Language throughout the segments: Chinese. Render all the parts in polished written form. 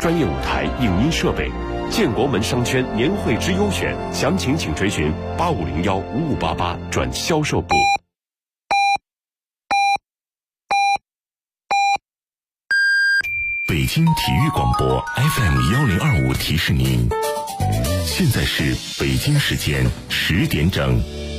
专业舞台、影音设备。建国门商圈年会之优选，详情请垂询8501-5588转销售部。 北京体育广播 FM1025提示您，现在是北京时间10点整。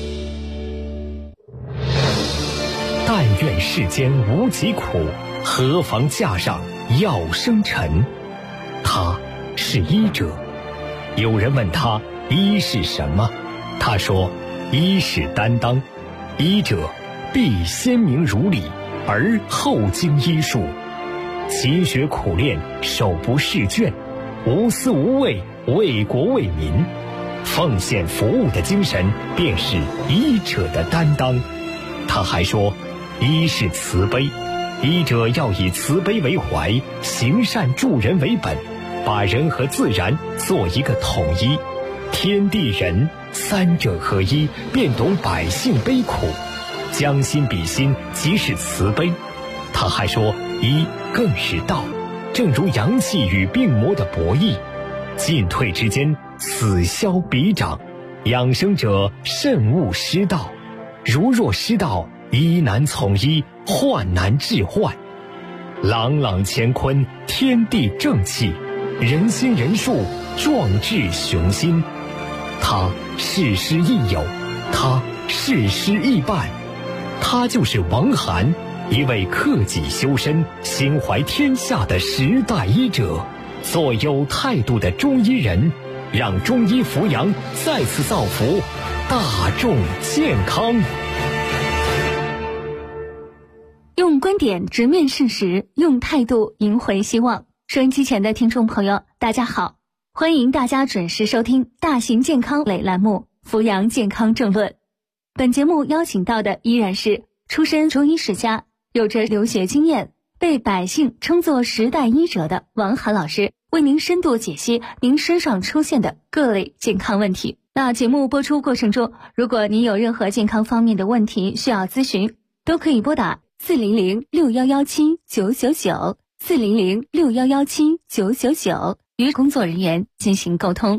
但愿世间无疾苦，何妨架上药生尘。他是医者。有人问他医是什么，他说医是担当，医者必先明如理，而后经医术，勤学苦练，手不释卷，无私无畏，为国为民，奉献服务的精神便是医者的担当。他还说医是慈悲，医者要以慈悲为怀，行善助人为本，把人和自然做一个统一，天地人三者合一，便懂百姓悲苦，将心比心，即是慈悲。他还说医更是道，正如阳气与病魔的博弈，进退之间，此消彼长，养生者慎勿失道，如若失道，医难从医，患难治患。朗朗乾坤，天地正气，人心人术，壮志雄心。他事师亦友，他事师亦伴，他就是王涵，一位克己修身、心怀天下的时代医者，做有态度的中医人，让中医扶阳再次造福大众健康。 用观点直面事实，用态度赢回希望。收音机前的听众朋友，大家好，欢迎大家准时收听大型健康类栏目《扶阳健康政论》。本节目邀请到的依然是出身中医世家，有着留学经验，被百姓称作时代医者的王涵老师，为您深度解析您身上出现的各类健康问题。那节目播出过程中，如果您有任何健康方面的问题需要咨询，都可以拨打400-6117-999 400-6117-999与工作人员进行沟通。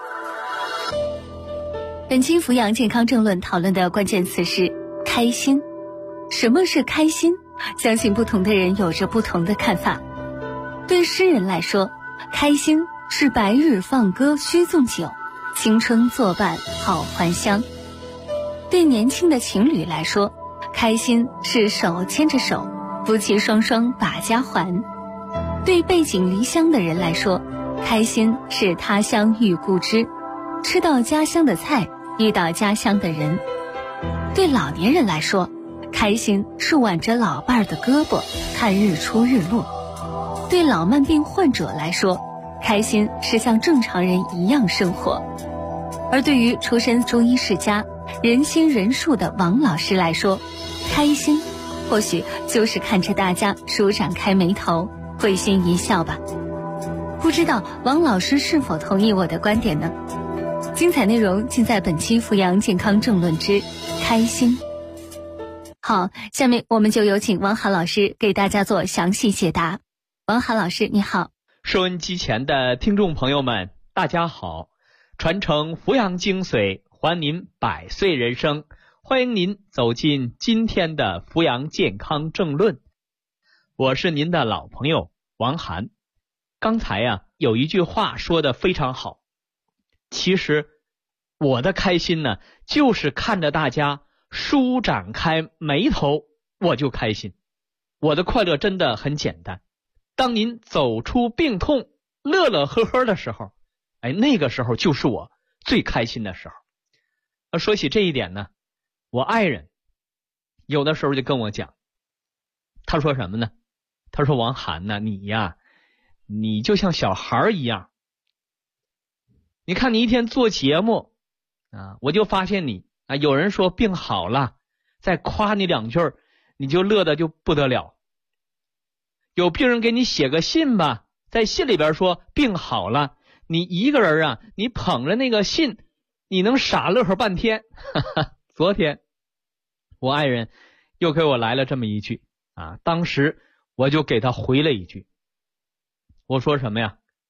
本期扶阳健康政论讨论的关键词是开心。什么是开心？相信不同的人有着不同的看法。对诗人来说，开心是白日放歌须纵酒，青春作伴好还乡。对年轻的情侣来说，开心是手牵着手，夫妻双双把家还。对背井离乡的人来说，开心是他乡遇故知，吃到家乡的菜，遇到家乡的人。对老年人来说，开心是挽着老伴儿的胳膊看日出日落。对老慢病患者来说，开心是像正常人一样生活。而对于出身中医世家、人心人术的王老师来说，开心或许就是看着大家舒展开眉头，会心一笑吧。不知道王老师是否同意我的观点呢？精彩内容尽在本期扶阳健康政论之开心。好，下面我们就有请王涵老师给大家做详细解答。王涵老师你好。 收音机前的听众朋友们大家好，传承扶阳精髓，还您百岁人生，欢迎您走进今天的扶阳健康政论。我是您的老朋友王涵。刚才有一句话说得非常好，其实我的开心呢，就是看着大家舒展开眉头，我就开心。我的快乐真的很简单，当您走出病痛，乐乐呵呵的时候，那个时候就是我最开心的时候。说起这一点呢，我爱人有的时候就跟我讲，他说什么呢？他说王涵呢，你就像小孩一样，你看你一天做节目我就发现你有人说病好了，再夸你两句，你就乐得就不得了。有病人给你写个信吧，在信里边说病好了，你一个人你捧着那个信，你能傻乐呵半天。昨天我爱人又给我来了这么一句当时我就给他回了一句，我说什么呀？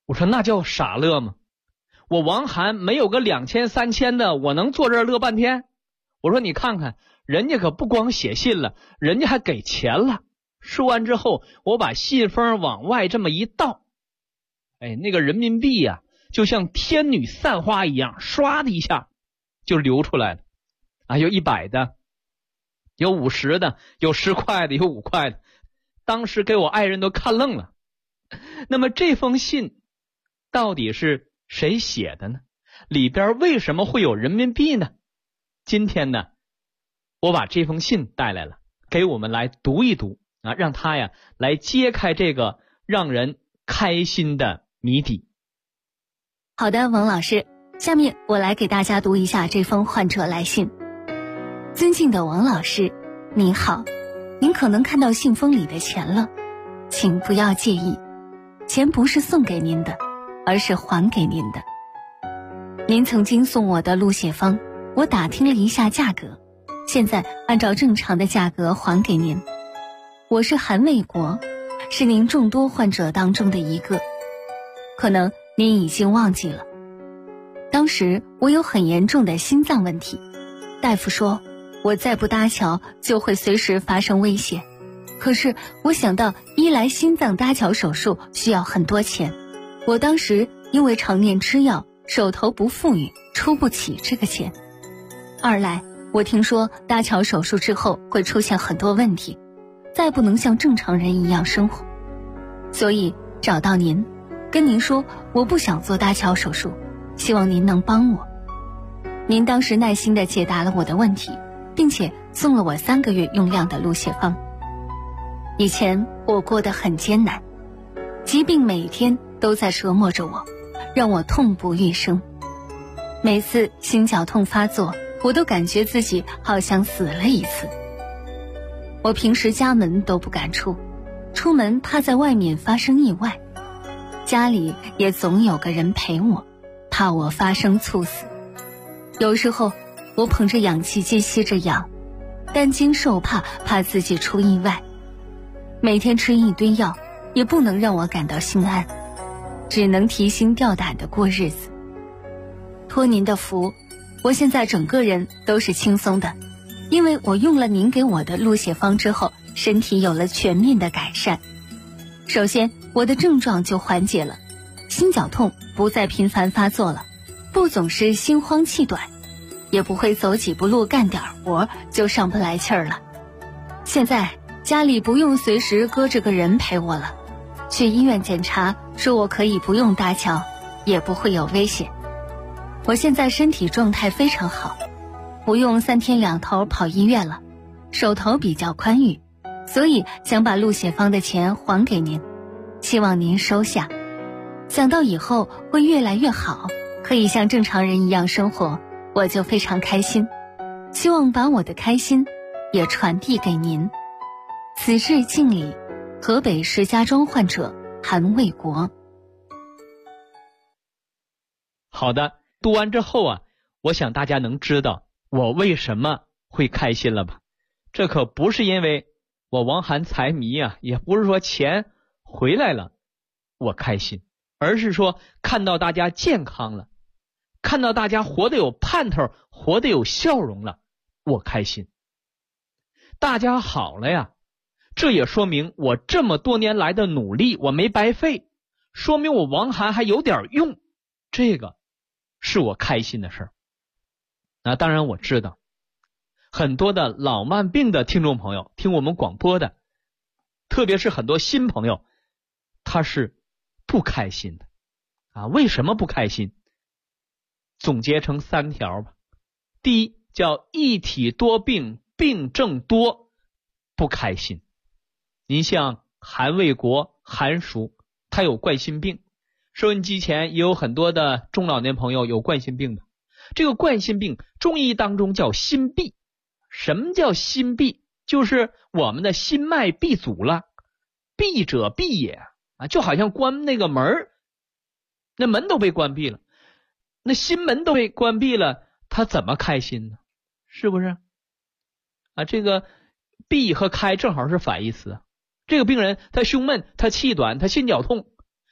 我说那叫傻乐吗？我王涵没有个2000、3000的，我能坐这儿乐半天？我说你看看，人家可不光写信了，人家还给钱了。说完之后，我把信封往外这么一倒，那个人民币呀，就像天女散花一样，唰的一下就流出来了。有100的，有50的，有10块的，有5块的。当时给我爱人都看愣了。那么这封信到底是谁写的呢？里边为什么会有人民币呢？今天呢，我把这封信带来了，给我们来读一读让他呀来揭开这个让人开心的谜底。 好的，王老师，下面我来给大家读一下这封患者来信。尊敬的王老师，您好，您可能看到信封里的钱了，请不要介意，钱不是送给您的，而是还给您的。您曾经送我的鹿血方，我打听了一下价格，现在按照正常的价格还给您。我是韩卫国，是您众多患者当中的一个，可能您已经忘记了。当时我有很严重的心脏问题，大夫说我再不搭桥就会随时发生危险。可是我想到一来心脏搭桥手术需要很多钱，我当时因为常年吃药，手头不富裕，出不起这个钱。二来我听说搭桥手术之后会出现很多问题，再不能像正常人一样生活，所以找到您，跟您说我不想做搭桥手术，希望您能帮我。您当时耐心地解答了我的问题，并且送了我3个月用量的鹿血方。以前我过得很艰难，疾病每天都在折磨着我，让我痛不欲生。每次心绞痛发作，我都感觉自己好像死了一次。我平时家门都不敢出，出门怕在外面发生意外，家里也总有个人陪我，怕我发生猝死。有时候我捧着氧气机吸着氧，担惊受怕，怕自己出意外。每天吃一堆药，也不能让我感到心安，只能提心吊胆地过日子。托您的福，我现在整个人都是轻松的，因为我用了您给我的鹿血方之后，身体有了全面的改善。首先，我的症状就缓解了，心绞痛不再频繁发作了，不总是心慌气短，也不会走几步路干点活就上不来气儿了。现在家里不用随时搁着个人陪我了，去医院检查说我可以不用搭桥，也不会有危险。我现在身体状态非常好，不用3天2头跑医院了，手头比较宽裕，所以想把鹿血方的钱还给您，希望您收下。想到以后会越来越好，可以像正常人一样生活，我就非常开心，希望把我的开心也传递给您。此致敬礼，河北石家庄患者韩卫国。 好的，读完之后我想大家能知道我为什么会开心了吧？这可不是因为我王涵财迷也不是说钱回来了我开心，而是说看到大家健康了，看到大家活得有盼头，活得有笑容了，我开心。大家好了呀，这也说明我这么多年来的努力我没白费，说明我王涵还有点用，这个是我开心的事儿。当然我知道很多的老慢病的听众朋友，听我们广播的，特别是很多新朋友，他是不开心的为什么不开心？总结成3条吧。第一，叫一体多病，病症多，不开心。您像韩卫国韩叔，他有冠心病，收音机前也有很多的中老年朋友有冠心病的。这个冠心病中医当中叫心闭。什么叫心闭？就是我们的心脉闭阻了，闭者闭也就好像关那个门，那门都被关闭了，那心门都被关闭了，他怎么开心呢？是不是这个闭和开正好是反义词。这个病人他胸闷，他气短，他心绞痛，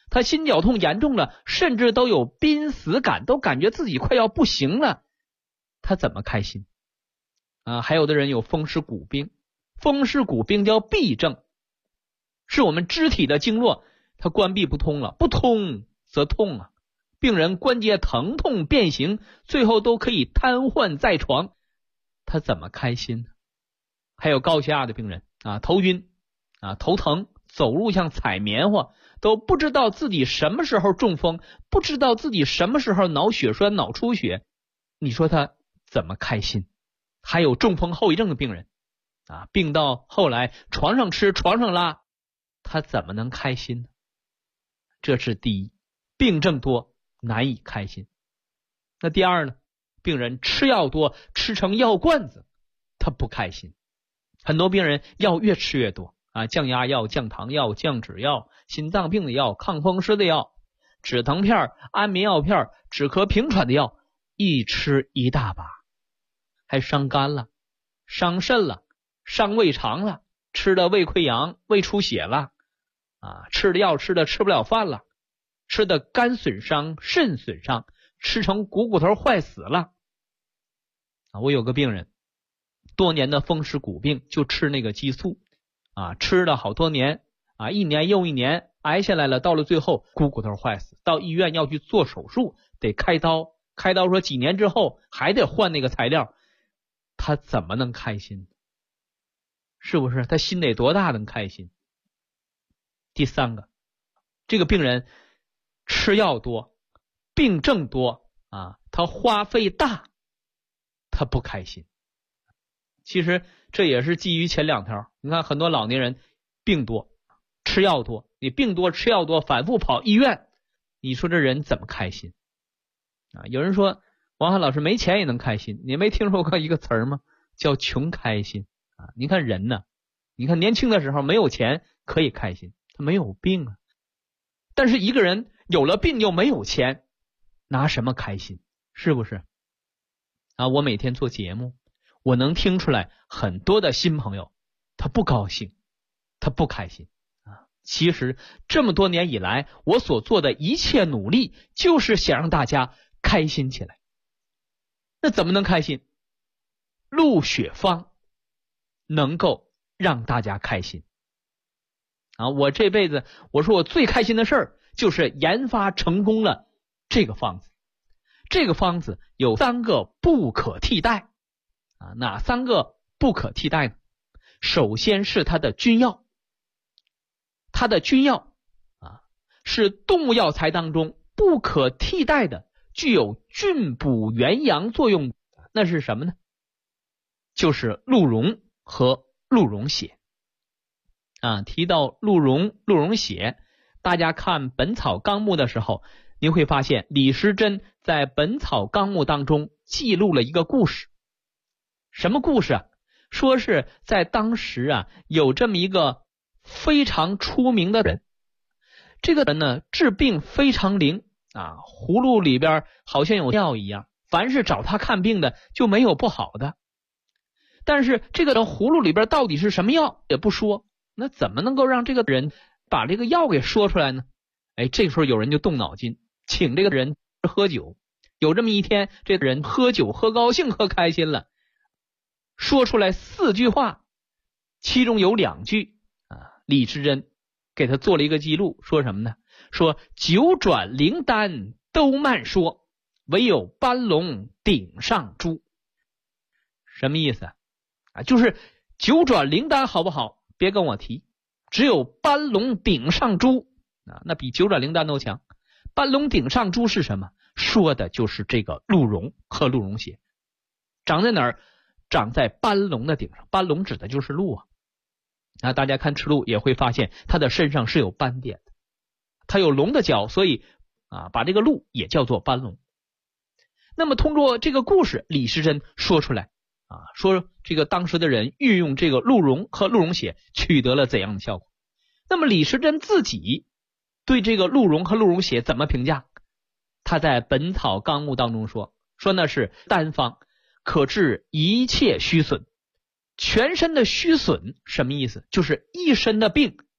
他心绞痛严重了，甚至都有濒死感，都感觉自己快要不行了，他怎么开心？还有的人有风湿骨病，风湿骨病叫痹症，是我们肢体的经络它关闭不通了，不通则痛啊，病人关节疼痛变形，最后都可以瘫痪在床，他怎么开心呢？还有高血压的病人头晕头疼，走路像踩棉花，都不知道自己什么时候中风，不知道自己什么时候脑血栓脑出血，你说他怎么开心？还有中风后遗症的病人病到后来床上吃床上拉，他怎么能开心呢？这是第一，病症多难以开心。那第二呢？病人吃药多，吃成药罐子，他不开心。很多病人药越吃越多降压药、降糖药、降脂药、心脏病的药、抗风湿的药、止疼片、安眠药片、止咳平喘的药，一吃一大把，还伤肝了，伤肾了，伤胃肠了，吃的胃溃疡、胃出血了吃的药吃的吃不了饭了，吃的肝损伤、肾损伤，吃成骨头坏死了我有个病人多年的风湿骨病，就吃那个激素吃了好多年一年又一年，挨下来了，到了最后骨头坏死，到医院要去做手术，得开刀说几年之后还得换那个材料，他怎么能开心？是不是他心得多大能开心？第三个，这个病人吃药多，病症多他花费大，他不开心。其实这也是基于前两条，你看很多老年人病多吃药多，你病多吃药多，反复跑医院，你说这人怎么开心有人说王翰老师没钱也能开心，你没听说过一个词儿吗？叫穷开心你看人呢，你看年轻的时候没有钱可以开心，他没有病但是一个人有了病又没有钱，拿什么开心？是不是我每天做节目，我能听出来很多的新朋友他不高兴，他不开心其实这么多年以来，我所做的一切努力就是想让大家开心起来。那怎么能开心？鹿血方能够让大家开心我这辈子我说我最开心的事儿就是研发成功了这个方子。这个方子有3个不可替代哪3个不可替代呢？首先是它的君药，它的君药是动物药材当中不可替代的，具有菌补元阳作用，那是什么呢？就是鹿茸和鹿茸血提到鹿茸血，大家看《本草纲目》的时候，你会发现李时珍在《本草纲目》当中记录了一个故事。什么故事说是在当时有这么一个非常出名的人，这个人呢治病非常灵葫芦里边好像有药一样，凡是找他看病的就没有不好的。但是这个人葫芦里边到底是什么药也不说，那怎么能够让这个人把这个药给说出来呢？这个时候有人就动脑筋，请这个人喝酒。有这么一天，这个人喝酒喝高兴喝开心了，说出来4句话，其中有2句李时珍给他做了一个记录，说什么呢？说九转灵丹都慢说，唯有斑龙顶上珠。什么意思就是九转灵丹好不好别跟我提，只有斑龙顶上珠那比九转灵丹都强。斑龙顶上珠是什么？说的就是这个鹿茸和鹿茸血。长在哪儿？长在斑龙的顶上，斑龙指的就是鹿大家看赤鹿也会发现它的身上是有斑点的，它有龙的角，所以把这个鹿也叫做斑龙。那么通过这个故事，李时珍说出来说这个当时的人运用这个鹿茸和鹿茸血取得了怎样的效果。那么李时珍自己对这个鹿茸和鹿茸血怎么评价？他在《本草纲目》当中说那是单方，可治一切虚损。全身的虚损什么意思？就是一身的病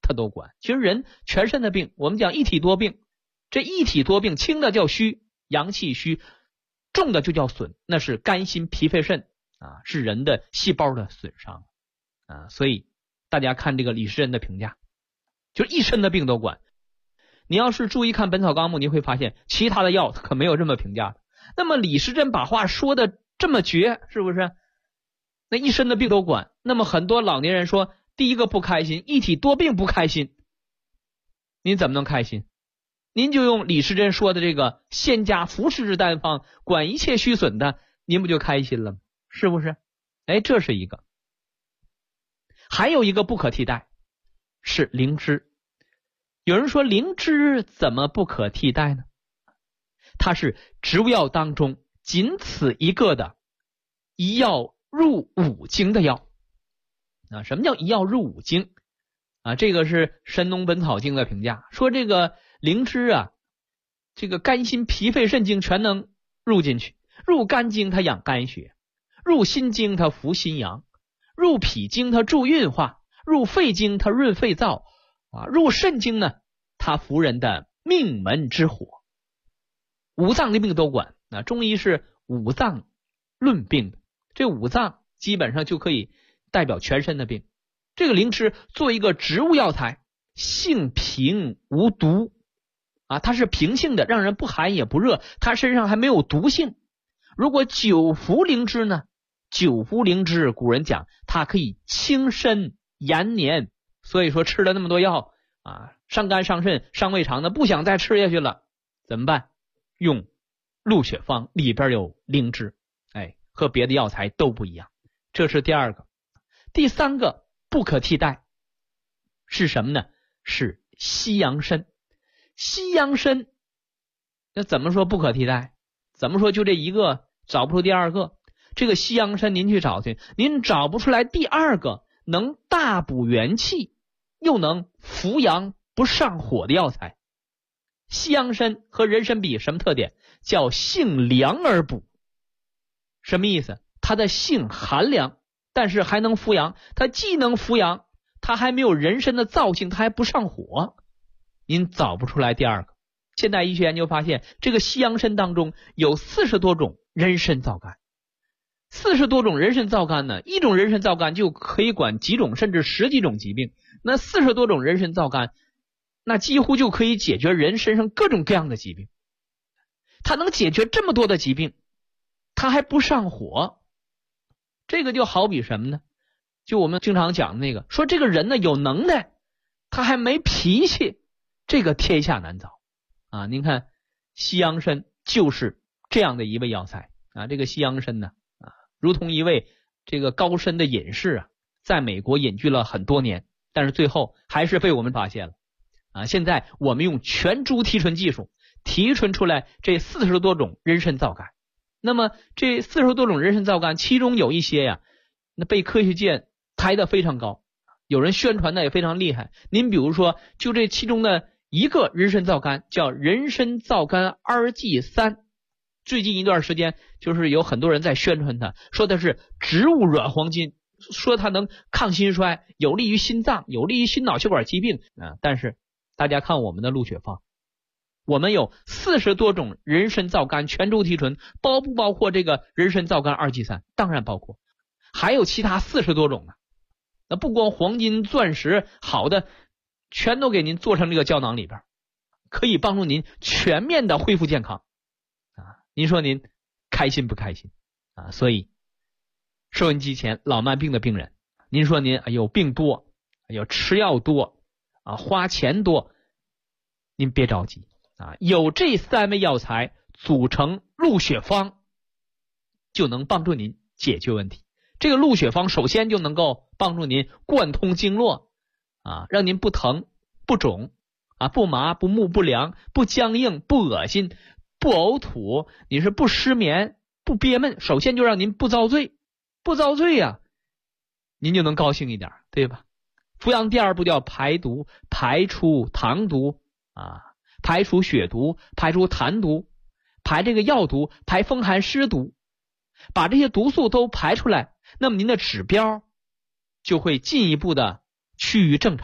它都管。其实人全身的病，我们讲一体多病，这一体多病，轻的叫虚，阳气虚，重的就叫损，那是肝心脾肺肾啊，是人的细胞的损伤啊。所以大家看这个李时珍的评价，就是一身的病都管。你要是注意看《本草纲目》，你会发现其他的药可没有这么评价的。那么李时珍把话说的这么绝，是不是？那一身的病都管。那么很多老年人说，第一个不开心，一体多病不开心，您怎么能开心？您就用李时珍说的这个仙家服食之单方，管一切虚损的，您不就开心了吗？是不是？这是一个。还有一个不可替代是灵芝。有人说灵芝怎么不可替代呢？它是植物药当中仅此一个的一药入五经的药啊。什么叫一药入五经啊？这个是《神农本草经》的评价，说这个灵芝啊，这个肝心脾肺肾经全能入进去。入肝经它养肝血，入心经它扶心阳，入脾经它助运化，入肺经它润肺燥啊，入肾经呢它扶人的命门之火。五脏的病都管啊，中医是五脏论病的，这五脏基本上就可以代表全身的病。这个灵芝作为一个植物药材，性平无毒啊，它是平性的，让人不寒也不热，它身上还没有毒性。如果久服灵芝呢，久服灵芝古人讲它可以清身延年，所以说吃了那么多药啊，伤肝伤肾伤胃肠的，不想再吃下去了，怎么办？用鹿血方，里边有灵芝，和别的药材都不一样。这是第二个。第三个不可替代是什么呢？是西洋参。西洋参那怎么说不可替代？怎么说就这一个，找不出第二个？这个西洋参您去找去，您找不出来第二个能大补元气又能扶阳不上火的药材。西洋参和人参比什么特点？叫性凉而补。什么意思？它的性寒凉，但是还能扶阳。它既能扶阳，它还没有人参的燥性，它还不上火。您找不出来第二个。现代医学研究发现，这个西洋参当中有40多种人参皂苷。40多种人参皂苷呢，一种人参皂苷就可以管几种甚至10几种疾病。那40多种人参皂苷，那几乎就可以解决人身上各种各样的疾病。它能解决这么多的疾病，它还不上火。这个就好比什么呢？就我们经常讲的那个，说这个人呢有能耐，他还没脾气，这个天下难找啊！您看西洋参就是这样的一味药材啊。这个西洋参呢如同一位这个高深的隐士啊，在美国隐居了很多年，但是最后还是被我们发现了啊。现在我们用全株提纯技术提纯出来这40多种人参皂苷。那么这40多种人参皂苷，其中有一些呀，那被科学界抬得非常高，有人宣传的也非常厉害。您比如说，就这其中的一个人参皂苷叫人参皂苷2G3，最近一段时间就是有很多人在宣传它，说的是植物软黄金，说它能抗心衰，有利于心脏，有利于心脑血管疾病啊。但是大家看我们的鹿血方，我们有40多种人参皂苷全株提纯，包不包括这个人参皂苷2G3？当然包括，还有其他40多种呢。那不光黄金钻石好的全都给您做成这个胶囊里边，可以帮助您全面的恢复健康啊。您说您开心不开心啊？所以收音机前老慢病的病人，您说您病多，吃药多啊，花钱多，您别着急啊，有这3味药材组成鹿血方，就能帮助您解决问题。这个鹿血方首先就能够帮助您贯通经络啊，让您不疼不肿啊，不麻不木不凉不僵硬不恶心不呕吐，你是不失眠不憋闷，首先就让您不遭罪。不遭罪呀，您就能高兴一点，对吧？扶阳第二步叫排毒，排出糖毒啊，排除血毒，排除痰毒，排这个药毒，排风寒湿毒，把这些毒素都排出来，那么您的指标就会进一步的趋于正常。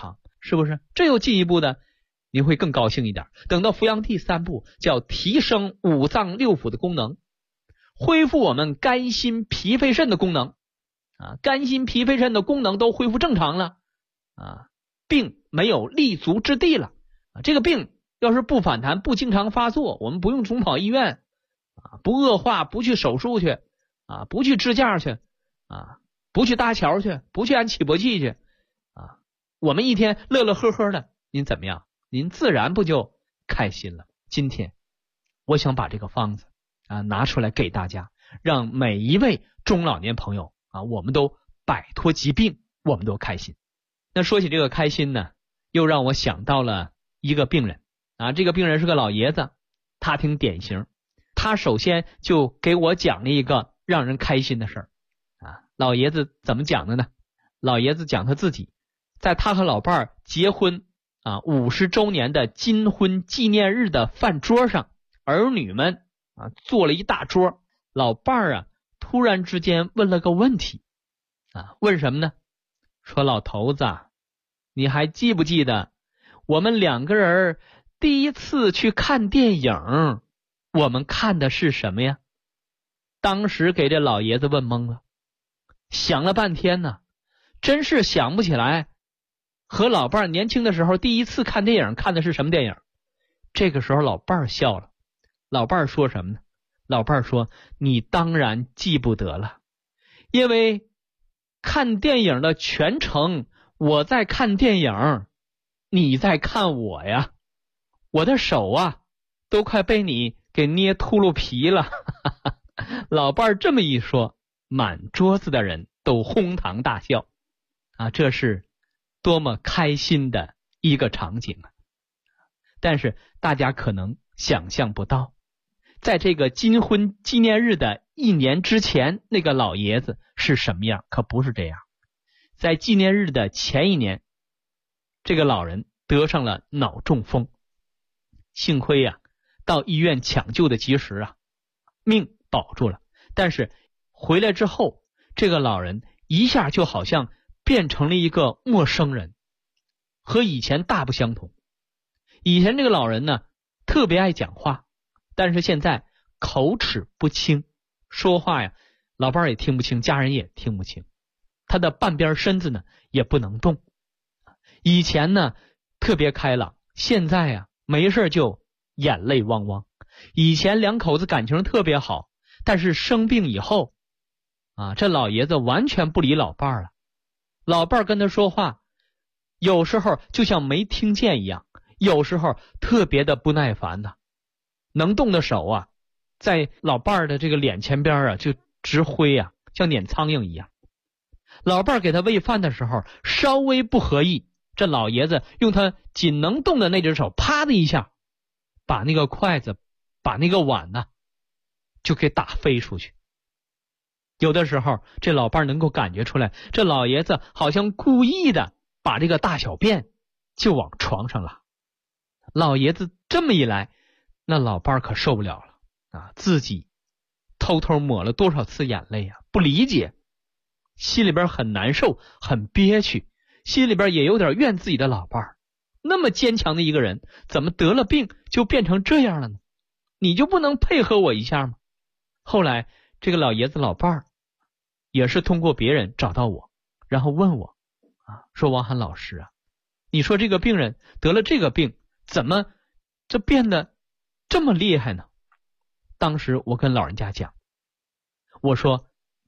是不是？这又进一步的，您会更高兴一点。等到扶阳第3步，叫提升五脏六腑的功能，恢复我们肝心脾肺肾的功能啊，肝心脾肺肾的功能都恢复正常了啊，病没有立足之地了啊。这个病要是不反弹，不经常发作，我们不用总跑医院啊，不恶化，不去手术去啊，不去支架去啊，不去搭桥去，不去安起搏器去啊，我们一天乐乐呵呵的，您怎么样？您自然不就开心了。今天我想把这个方子啊拿出来给大家，让每一位中老年朋友啊，我们都摆脱疾病，我们都开心。那说起这个开心呢，又让我想到了一个病人啊，这个病人是个老爷子，他挺典型。他首先就给我讲了一个让人开心的事儿啊。老爷子怎么讲的呢？老爷子讲他自己在他和老伴儿结婚啊50周年的金婚纪念日的饭桌上，儿女们啊坐了一大桌，老伴儿啊突然之间问了个问题啊，问什么呢？说老头子，你还记不记得我们2个人第一次去看电影，我们看的是什么呀？当时给这老爷子问懵了，想了半天呢，真是想不起来和老伴儿年轻的时候第一次看电影看的是什么电影。这个时候老伴儿笑了，老伴儿说什么呢？老伴儿说，你当然记不得了，因为看电影的全程我在看电影，你在看我呀，我的手啊都快被你给捏秃噜皮了。老伴儿这么一说，满桌子的人都哄堂大笑啊，这是多么开心的一个场景啊！但是大家可能想象不到，在这个金婚纪念日的1年之前，那个老爷子是什么样？可不是这样。在纪念日的前1年，这个老人得上了脑中风，幸亏啊到医院抢救的及时啊，命保住了。但是回来之后，这个老人一下就好像变成了一个陌生人，和以前大不相同。以前这个老人呢特别爱讲话，但是现在口齿不清，说话呀老伴儿也听不清，家人也听不清，他的半边身子呢也不能动。以前呢特别开朗，现在呀没事就眼泪汪汪。以前2口子感情特别好，但是生病以后啊，这老爷子完全不理老伴儿了。老伴儿跟他说话，有时候就像没听见一样，有时候特别的不耐烦的，能动的手啊在老伴儿的这个脸前边啊就直挥啊，像撵苍蝇一样。老伴儿给他喂饭的时候稍微不合意，这老爷子用他仅能动的那只手啪的一下把那个筷子把那个碗呢就给打飞出去。有的时候这老伴儿能够感觉出来，这老爷子好像故意的把这个大小便就往床上拉。老爷子这么一来，那老伴儿可受不了了啊，自己偷偷抹了多少次眼泪啊，不理解，心里边很难受，很憋屈，心里边也有点怨自己的老伴儿。那么坚强的一个人，怎么得了病就变成这样了呢？你就不能配合我一下吗？后来这个老爷子老伴儿也是通过别人找到我，然后问我啊，说王涵老师啊，你说这个病人得了这个病，怎么这变得这么厉害呢？当时我跟老人家讲，我说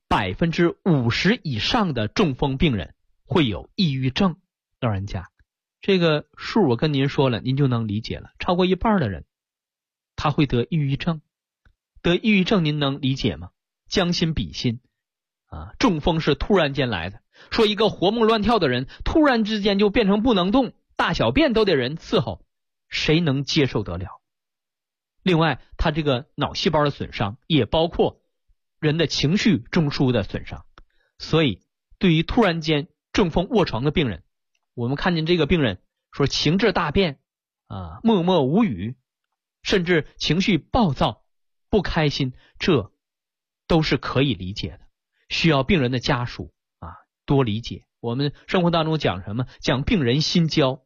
50%以上的中风病人会有抑郁症。老人家，这个数我跟您说了，您就能理解了，超过1半的人他会得抑郁症。得抑郁症您能理解吗？将心比心啊，中风是突然间来的，说一个活蹦乱跳的人突然之间就变成不能动，大小便都得人伺候，谁能接受得了？另外他这个脑细胞的损伤也包括人的情绪中枢的损伤，所以对于突然间中风卧床的病人，我们看见这个病人说情志大变啊，默默无语，甚至情绪暴躁不开心，这都是可以理解的，需要病人的家属啊多理解。我们生活当中讲什么？讲病人心焦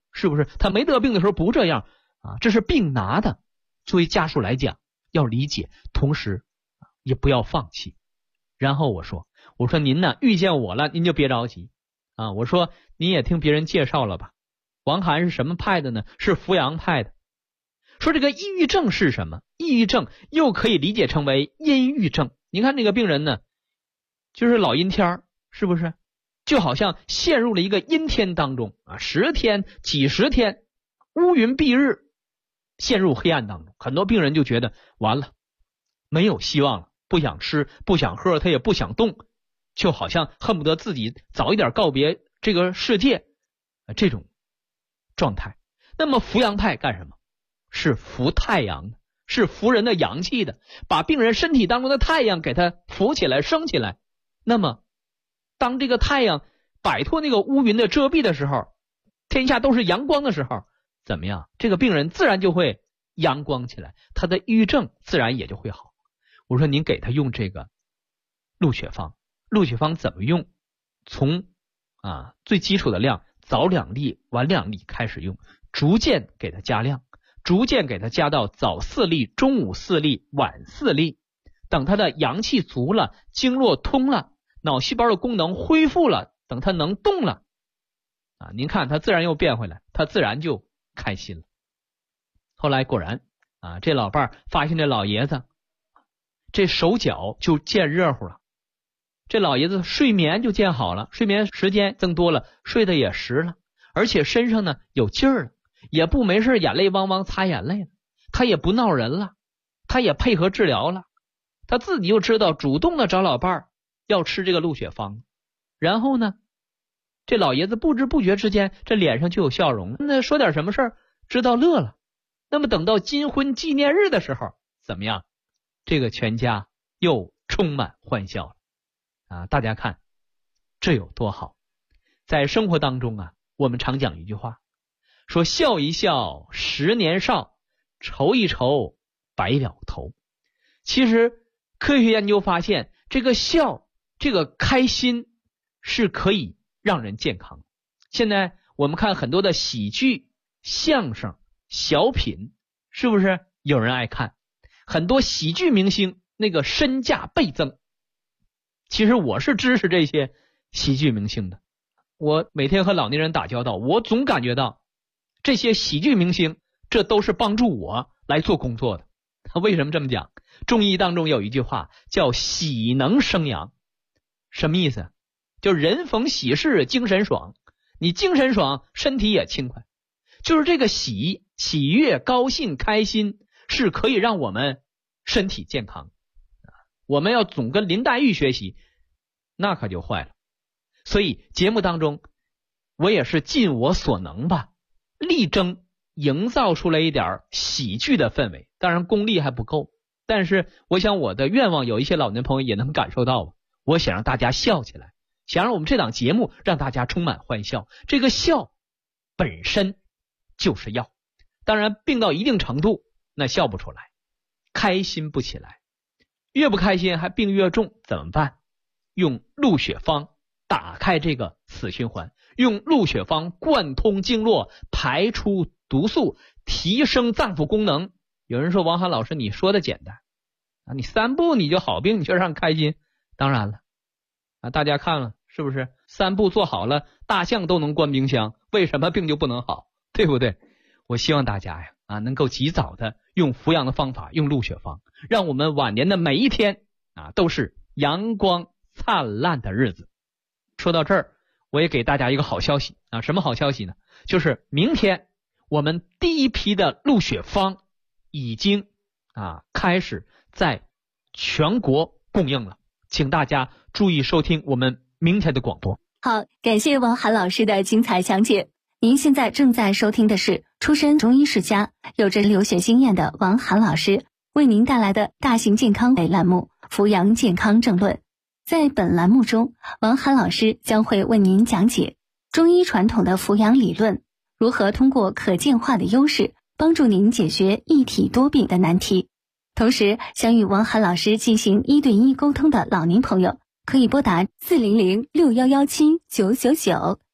是不是？他没得病的时候不这样啊，这是病拿的。作为家属来讲，要理解，同时也不要放弃。然后我说您呢遇见我了，您就别着急啊。我说您也听别人介绍了吧，王涵是什么派的呢？是扶阳派的。说这个抑郁症是什么？抑郁症又可以理解成为阴郁症。你看这个病人呢，就是老阴天，是不是？就好像陷入了一个阴天当中啊，10天、几十天，乌云蔽日，陷入黑暗当中。很多病人就觉得完了，没有希望了，不想吃，不想喝，他也不想动，就好像恨不得自己早一点告别这个世界，这种状态。那么扶阳派干什么？是扶太阳的，是扶人的阳气的，把病人身体当中的太阳给他扶起来、升起来。那么当这个太阳摆脱那个乌云的遮蔽的时候，天下都是阳光的时候，怎么样？这个病人自然就会阳光起来，他的抑郁症自然也就会好。我说您给他用这个鹿血方，鹿血方怎么用？从最基础的量，早2粒晚2粒开始用，逐渐给他加量，逐渐给他加到早4粒、中午4粒、晚4粒。等他的阳气足了，经络通了，脑细胞的功能恢复了，等他能动了您看他自然又变回来，他自然就开心了。后来果然这老伴儿发现这老爷子这手脚就见热乎了，这老爷子睡眠就见好了，睡眠时间增多了，睡得也实了，而且身上呢有劲儿了，也不没事眼泪汪汪擦眼泪了，他也不闹人了，他也配合治疗了，他自己就知道主动的找老伴儿要吃这个鹿血方。然后呢，这老爷子不知不觉之间这脸上就有笑容了，那说点什么事儿知道乐了。那么等到金婚纪念日的时候怎么样？这个全家又充满欢笑了大家看这有多好。在生活当中我们常讲一句话，说笑一笑10年少，愁一愁白了头。其实科学研究发现，这个笑，这个开心是可以让人健康。现在我们看很多的喜剧、相声、小品，是不是有人爱看？很多喜剧明星那个身价倍增。其实我是支持这些喜剧明星的，我每天和老年人打交道，我总感觉到这些喜剧明星这都是帮助我来做工作的。为什么这么讲？中医当中有一句话叫喜能生阳。什么意思？就人逢喜事精神爽，你精神爽身体也轻快。就是这个喜悦、高兴、开心是可以让我们身体健康。我们要总跟林黛玉学习，那可就坏了。所以节目当中我也是尽我所能吧，力争营造出来一点喜剧的氛围。当然功力还不够，但是我想我的愿望有一些老年朋友也能感受到，我想让大家笑起来，想让我们这档节目让大家充满欢笑。这个笑本身就是药，当然病到一定程度那笑不出来，开心不起来，越不开心还病越重，怎么办？用鹿血方打开这个死循环，用鹿血方贯通经络，排出毒素，提升脏腑功能。有人说王涵老师你说的简单你3步你就好病，你就让开心。当然了大家看了是不是3步做好了，大象都能关冰箱，为什么病就不能好？对不对？我希望大家能够及早的用扶阳的方法，用鹿血方，让我们晚年的每一天都是阳光灿烂的日子。说到这儿，我也给大家一个好消息什么好消息呢？就是明天我们第一批的鹿血方已经开始在全国供应了，请大家注意收听我们明天的广播。 好，感谢王涵老师的精彩讲解。您现在正在收听的是出身中医世家、有着留学经验的王涵老师为您带来的大型健康类栏目《扶阳健康正论》。在本栏目中，王涵老师将会为您讲解中医传统的扶阳理论，如何通过可见化的优势帮助您解决一体多病的难题。同时，想与王涵老师进行1对1沟通的老年朋友，可以拨打400-6117-999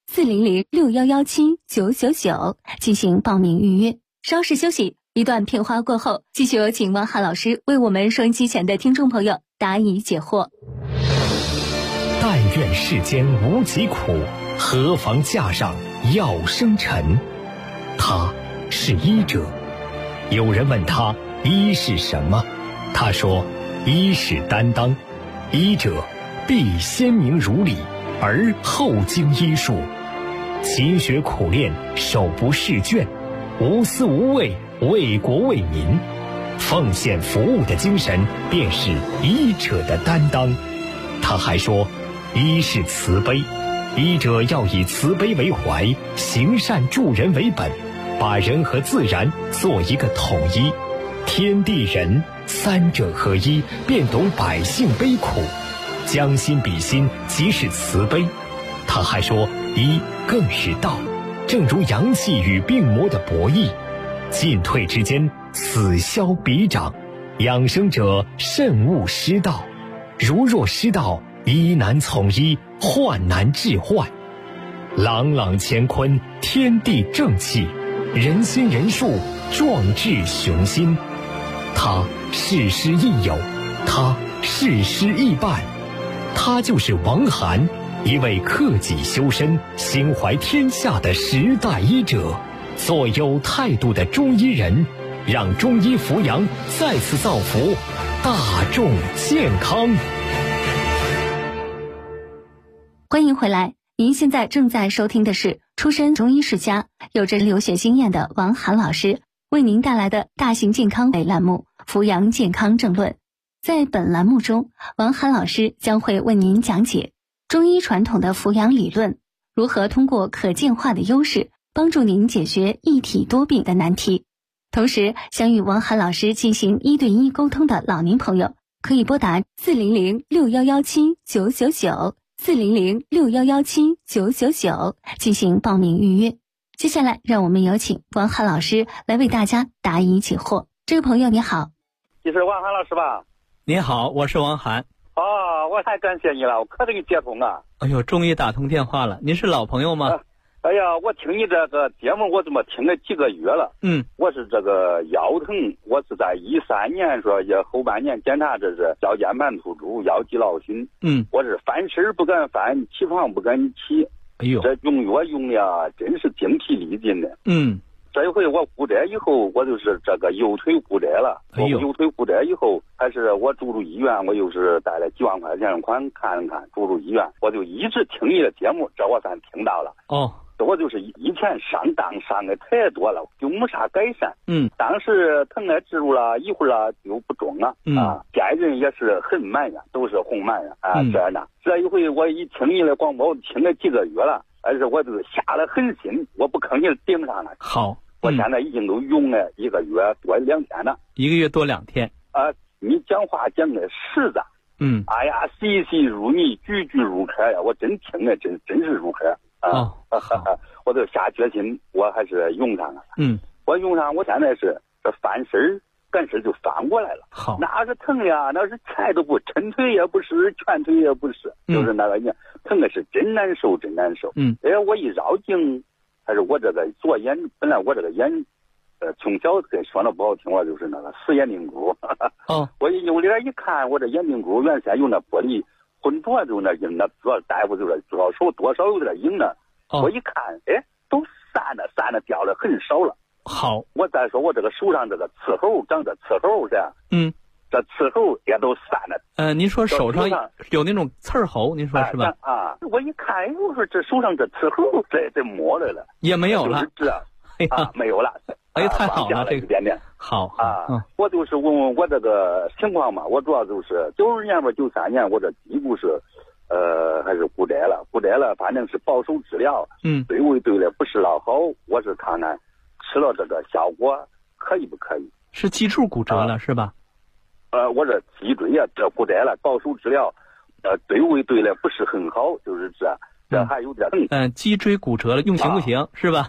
400-6117-999进行报名预约。稍事休息，一段片花过后，继续有请汪涵老师为我们收音机前的听众朋友答疑解惑。 但愿世间无疾苦，何妨架上药生尘。他是医者。有人问他医是什么，他说医是担当，医者必先明如理，而后经医术，勤学苦练，手不释卷，无私无畏，为国为民，奉献服务的精神便是医者的担当。他还说医是慈悲，医者要以慈悲为怀，行善助人为本，把人和自然做一个统一，天地人三者合一，便懂百姓悲苦，将心比心，即是慈悲。他还说医更是道，正如阳气与病魔的博弈，进退之间，此消彼长，养生者慎勿失道，如若失道，医难从医，患难治患。朗朗乾坤，天地正气，人心人术，壮志雄心。他事师亦友，他事师亦伴，他就是王涵，一位克己修身、心怀天下的时代医者，做有态度的中医人，让中医扶阳再次造福大众健康。 欢迎回来，您现在正在收听的是出身中医世家、有着留学经验的王涵老师为您带来的大型健康类栏目《扶阳健康政论》。在本栏目中，王涵老师将会为您讲解中医传统的扶阳理论，如何通过可见化的优势帮助您解决一体多病的难题。同时，想与王涵老师进行1对1沟通的老年朋友，可以拨打400-6117-999 400-6117-999进行报名预约。接下来，让我们有请王涵老师来为大家答疑解惑。这位朋友你好。 你是王涵老师吧？ 你好，我是王涵。 我太感谢你了，我可给你接通了。 哎呦，终于打通电话了。您是老朋友吗？ 哎呀，我听你这个节目，我这么听了几个月了。我是这个腰疼，我是在13年说也后半年检查，这是腰间盘突出、腰肌劳损。我是翻身不敢翻，起床不敢起。 哎呦， 这用药用的真是精疲力尽的。这一回我骨折以后，我就是这个右腿骨折了。右腿骨折以后，还是我住入医院，我又是带了几万块钱款看了看，住入医院，我就一直听你的节目，这我算听到了。我就是以前上当上的太多了，就没啥改善。当时疼了治住了一会儿了就不中了。家人也是很埋怨，都是红埋怨这样的。这一回我一听你的广播，我听了几个月了，而且我就下了狠心，我不吭气顶上了。 好， 我现在已经都用了1个月多2天了。 1个月多2天。 你讲话讲的实在。哎呀，细细入迷，句句入壳呀！我真听了，真是入壳。我就下决心，我还是用上了。我用上，我现在是这翻身干事就翻过来了。 好， 那是疼呀，那是菜都不抻腿也不是，拳腿也不是，就是那个疼的是真难受，真难受。我一绕颈，还是我这个左眼，本来我这个眼，从小跟说的不好听，我就是那个死眼睛骨。我一扭脸一看，我这眼睛骨原先用那玻璃混浊，就那硬的，主要大夫就是左手多少有点硬的。我一看，都散了，掉了很少了。 好， 我再说我这个手上这个刺猴，长着刺猴这样。这刺猴也都散了。 您说手上有那种刺猴，您说是吧？ 我一看，我说这手上这刺猴这没了了， 也没有了。 没有了。 太好了，这个点好我就是问问我这个情况嘛，我主要就是92年吧，93年我这脊骨是还是骨折了，反正是保守治疗。对位对了不是老好，我是看看吃了这个效果可以不可以。 是脊柱骨折了是吧？ 我这脊椎呀这骨折了，保守治疗对位对了不是很好，就是这还有点脊椎骨折了用行不行是吧？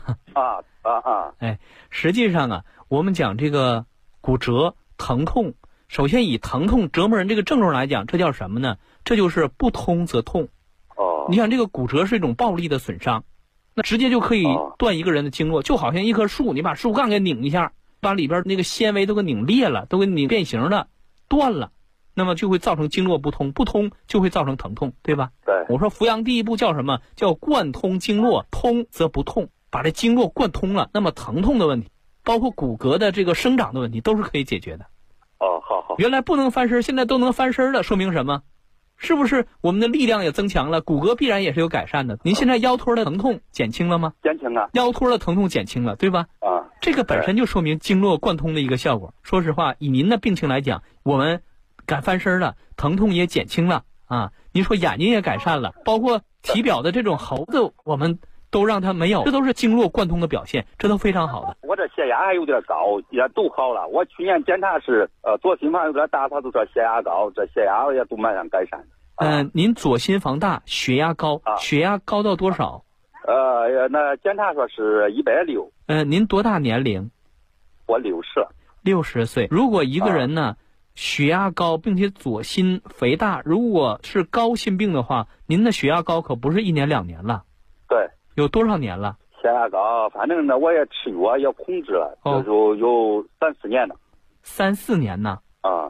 实际上我们讲这个骨折疼痛，首先以疼痛折磨人这个症状来讲，这叫什么呢？这就是不通则痛。你想这个骨折是一种暴力的损伤， 那直接就可以断一个人的经络，就好像一棵树，你把树干给拧一下，把里边那个纤维都给拧裂了，都给拧变形了，断了，那么就会造成经络不通，不通就会造成疼痛，对吧？ 对。 我说扶阳第一步叫什么？叫贯通经络，通则不痛，把这经络贯通了，那么疼痛的问题，包括骨骼的这个生长的问题，都是可以解决的。 好。 原来不能翻身，现在都能翻身了，说明什么？是不是我们的力量也增强了，骨骼必然也是有改善的？您现在腰托的疼痛减轻了吗？ 减轻了。 腰托的疼痛减轻了，对吧？这个本身就说明经络贯通的一个效果。说实话，以您的病情来讲，我们敢翻身了，疼痛也减轻了啊。您说眼睛也改善了，包括体表的这种猴子，我们都让它没有，这都是经络贯通的表现，这都非常好的。 我这血压还有点高，也都好了。我去年检查是左心房有点大，他都说血压高，这血压也都慢慢改善。 您左心房大，血压高，血压高到多少？ 那检查说是160。 您多大年龄？ 我60。 60岁。如果一个人呢，血压高，并且左心肥大，如果是高心病的话，您的血压高可不是1年2年了。 对。 有多少年了？ 血压高，反正呢，我也吃药也控制了，就有3-4年了。 3-4年呢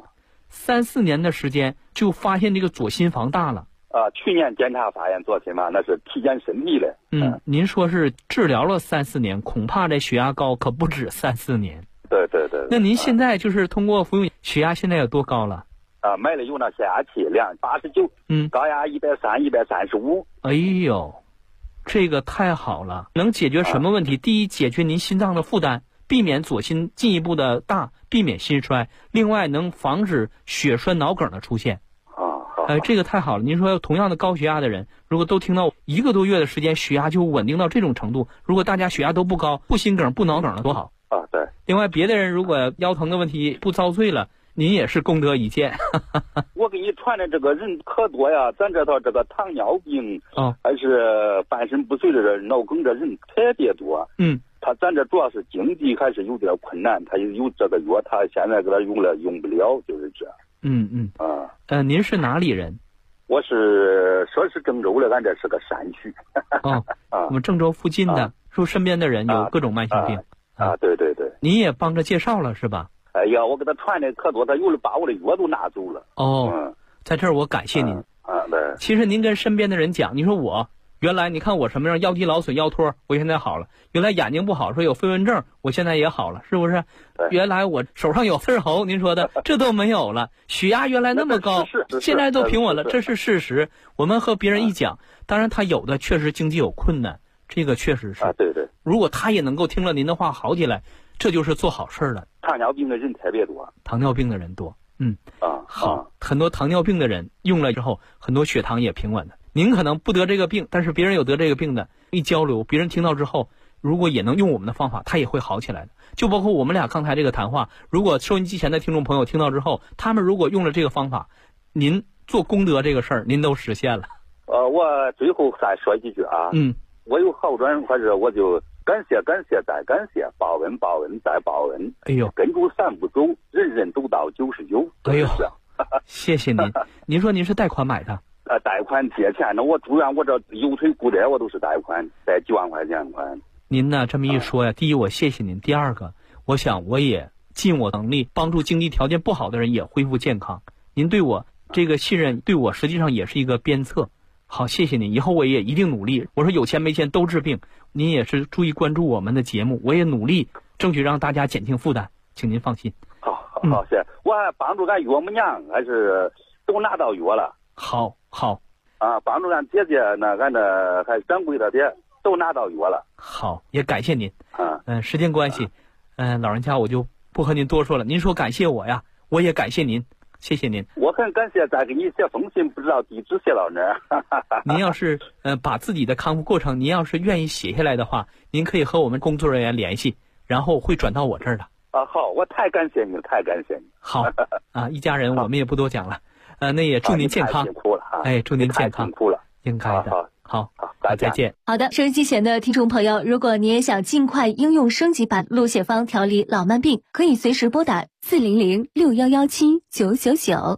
？3、4年的时间就发现这个左心房大了。 去年检查发现左心房，那是体检身体的。 您说是治疗了3-4年，恐怕这血压高可不止3-4年。 对。 那您现在就是通过服用血压现在有多高了？ 买了有那血压器量89，高压130、135。 哎呦，这个太好了，能解决什么问题？第一，解决您心脏的负担，避免左心进一步的大，避免心衰。另外，能防止血栓脑梗的出现。这个太好了。您说同样的高血压的人，如果都听到1个多月的时间血压就稳定到这种程度，如果大家血压都不高，不心梗不脑梗了，多好对。 另外，别的人如果腰疼的问题不遭罪了，您也是功德一件。 我给你传的这个人可多呀，咱这套这个糖尿病还是半身不遂的人、脑梗的人特别多。咱这主要是经济还是有点困难，他有这个药，他现在给他用不了，就是这。 您是哪里人？ 我是说是郑州的，俺这是个山区。 我们郑州附近的，是不是身边的人有各种慢性病？ 对。 您也帮着介绍了是吧？ 哎呀，我给他传的可多，他有的把我的药都拿走了。 在这儿我感谢您。 对。 其实您跟身边的人讲，你说我原来你看我什么样，腰肌劳损、腰托，我现在好了。原来眼睛不好，说有飞蚊症，我现在也好了，是不是？原来我手上有刺猴，您说的这都没有了。血压原来那么高，现在都平稳了，这是事实。我们和别人一讲，当然他有的确实经济有困难，这个确实是。 对。 如果他也能够听了您的话好起来，这就是做好事了。 糖尿病的人特别多。 糖尿病的人多。好，很多糖尿病的人用了之后，很多血糖也平稳的。您可能不得这个病，但是别人有得这个病的，一交流，别人听到之后，如果也能用我们的方法，他也会好起来的。就包括我们俩刚才这个谈话，如果收音机前的听众朋友听到之后，他们如果用了这个方法，您做功德这个事儿，您都实现了。 我最后再说几句啊。我有好转，或者我就感谢再感谢，报恩再报恩。 哎呦， 跟住3步走，人人都到99。 哎呦，谢谢您。您说您是贷款买的？ 贷款借钱，那我住院，我这右腿骨折，我都是贷款，贷几万块钱款。 您呢这么一说呀，第一我谢谢您，第二个，我想我也尽我能力帮助经济条件不好的人也恢复健康。您对我这个信任，对我实际上也是一个鞭策。好，谢谢您，以后我也一定努力。我说有钱没钱都治病，您也是注意关注我们的节目，我也努力争取让大家减轻负担，请您放心。 好，谢谢。我还帮助俺岳母娘，还是都拿到药了。 好。 帮助俺姐姐呢，俺这还掌柜的爹都拿到药了。 好，也感谢您。时间关系，老人家我就不和您多说了。您说感谢我呀，我也感谢您，谢谢您。 我很感谢，再给你写封信，不知道地址写到哪儿。 您要是把自己的康复过程，您要是愿意写下来的话，您可以和我们工作人员联系，然后会转到我这儿的。 好，我太感谢你了，太感谢你。 好一家人我们也不多讲了。那也祝您健康。 辛苦了祝您健康。 辛苦了， 应该的。好，再见。 好的，收音机前的听众朋友，如果你也想尽快应用升级版鹿血芳调理老慢病，可以随时拨打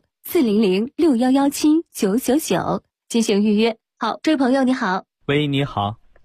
400-6117-999，400-6117-999进行预约。好，这位朋友你好。 喂，你好。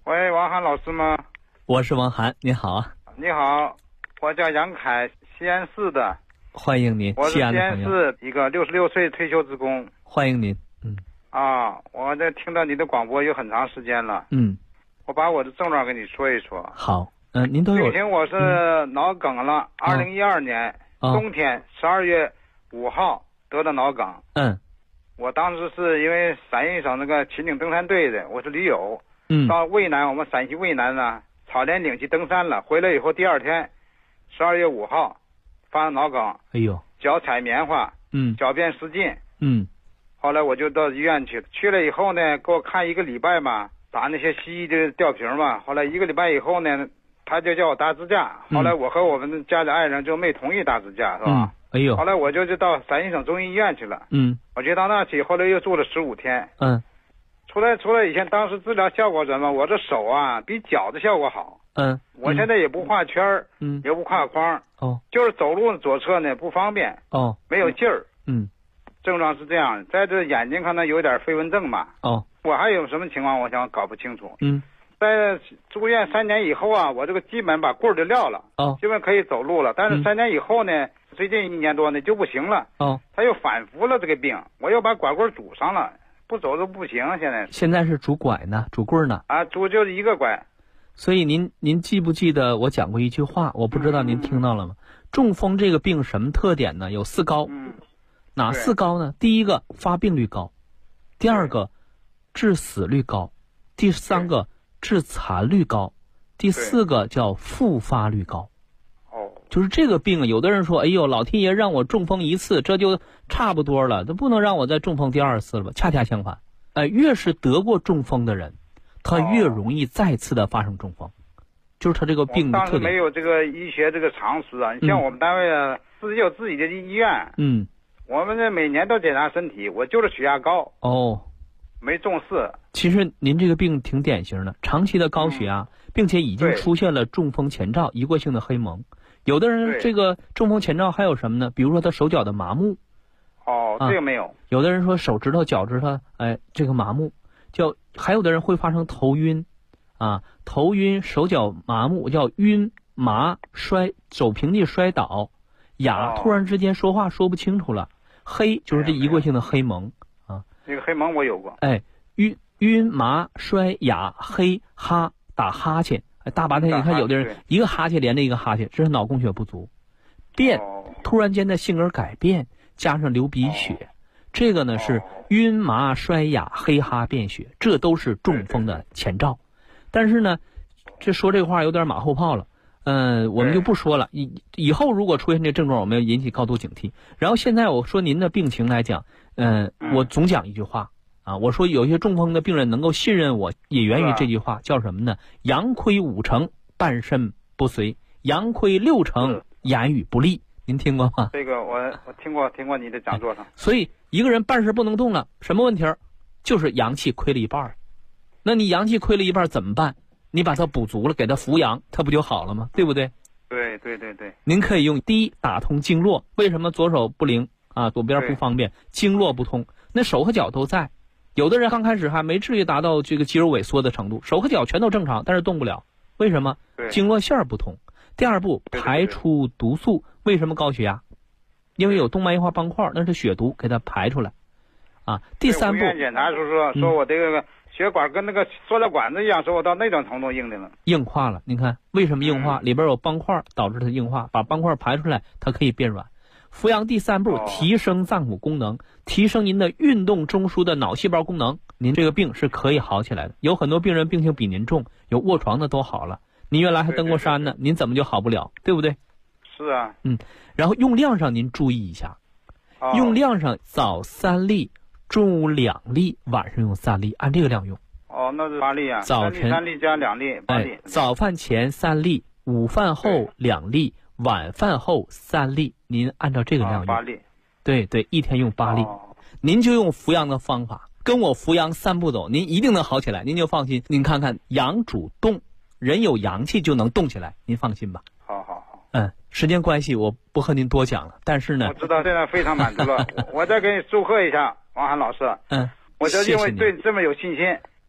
喂，王涵老师吗？ 我是王涵，你好啊。 你好，我叫杨凯，西安市的。 欢迎您， 我是西安市一个66岁退休职工。 欢迎您。 我这听到你的广播有很长时间了。我把我的症状跟你说一说。 好，您都有。 病情我是脑梗了，2012年冬天12月5号得的脑梗。我当时是因为陕西省那个秦岭登山队的，我是驴友。到渭南，我们陕西渭南呢草连岭去登山了，回来以后第二天12月5号发生脑梗。 哎呦， 脚踩棉花，小便失禁。后来我就到医院去了以后呢，给我看1个礼拜嘛，打那些西医的吊瓶嘛。后来1个礼拜以后呢，他就叫我打支架。后来我和我们家里爱人就没同意打支架，是吧？ 哎呦， 后来我就到陕西省中医医院去了。我就到那去，后来又住了15天。除了以前当时治疗效果怎么，我这手啊比脚的效果好。我现在也不画圈儿，也不画框。就是走路左侧呢不方便。没有劲儿。症状是这样，在这眼睛可能有点飞蚊症嘛。我还有什么情况我想搞不清楚。在住院3年以后啊，我这个基本把棍儿就撂了。基本可以走路了。但是3年以后呢，最近1年多呢就不行了。他又反复了这个病，我又把拐棍拄上了，不走都不行。现在是拄拐呢，拄棍呢？拄就是1个拐。所以您记不记得我讲过一句话？我不知道您听到了吗？中风这个病什么特点呢？有4高。哪4高呢？第一个发病率高，第二个致死率高，第3个致残率高，第4个叫复发率高。就是这个病，有的人说，哎呦，老天爷让我中风1次，这就差不多了，都不能让我再中风第2次了吧？恰恰相反，越是得过中风的人，他越容易再次的发生中风，就是他这个病的特点。当时没有这个医学这个常识啊，你像我们单位啊，自己有自己的医院。我们这每年都检查身体，我就是血压高。没重视。其实您这个病挺典型的，长期的高血压，并且已经出现了中风前兆，一过性的黑蒙。有的人这个中风前兆还有什么呢？比如说他手脚的麻木。这个没有。有的人说手指头、脚趾头，这个麻木，还有的人会发生头晕，头晕、手脚麻木，叫晕麻走平地摔倒，哑，突然之间说话说不清楚了。黑就是这一过性的黑蒙那个黑蒙我有过。晕麻摔哑黑哈打哈欠，大白天你看有的人一个哈欠连着一个哈欠，这是脑供血不足。变，突然间的性格改变，加上流鼻血，这个呢是晕麻摔哑黑哈便血，这都是中风的前兆。但是呢，这说这话有点马后炮了。我们就不说了。以后如果出现这症状，我们要引起高度警惕。然后现在我说您的病情来讲，我总讲一句话我说有些中风的病人能够信任我，也源于这句话，叫什么呢？阳亏5成，半身不遂；阳亏6成，言语不利。您听过吗？这个我听过你的讲座上。所以一个人半身不能动了，什么问题？就是阳气亏了一半。那你阳气亏了一半怎么办？你把它补足了，给它扶阳，它不就好了吗？对不对？对。您可以用第一打通经络。为什么左手不灵左边不方便？经络不通，那手和脚都在。有的人刚开始还没至于达到这个肌肉萎缩的程度，手和脚全都正常，但是动不了。为什么？经络线不通。第二步，排出毒素。为什么高血压？因为有动脉硬化斑块，那是血毒，给它排出来。第3步，检查说我这个血管跟那个塑料管子一样，说我到那种程度硬的了，硬化了。你看为什么硬化？里边有斑块导致它硬化，把斑块排出来，它可以变软。扶阳第3步，提升脏腑功能，提升您的运动中枢的脑细胞功能，您这个病是可以好起来的。有很多病人病情比您重，有卧床的都好了，您原来还登过山呢，您怎么就好不了？对不对？是啊。然后用量上您注意一下，用量上早3粒，中午2粒，晚上用3粒，按这个量用。那是8粒啊。早晨3粒加2粒，8粒。早饭前3粒，午饭后2粒，晚饭后3粒，您按照这个量用。8粒。对，一天用8粒。您就用扶阳的方法，跟我扶阳3步走，您一定能好起来，您就放心。您看看，阳主动，人有阳气就能动起来，您放心吧。好。时间关系，我不和您多讲了。但是呢，我知道现在非常满足了。我再给你祝贺一下，王涵老师。我就因为对这么有信心，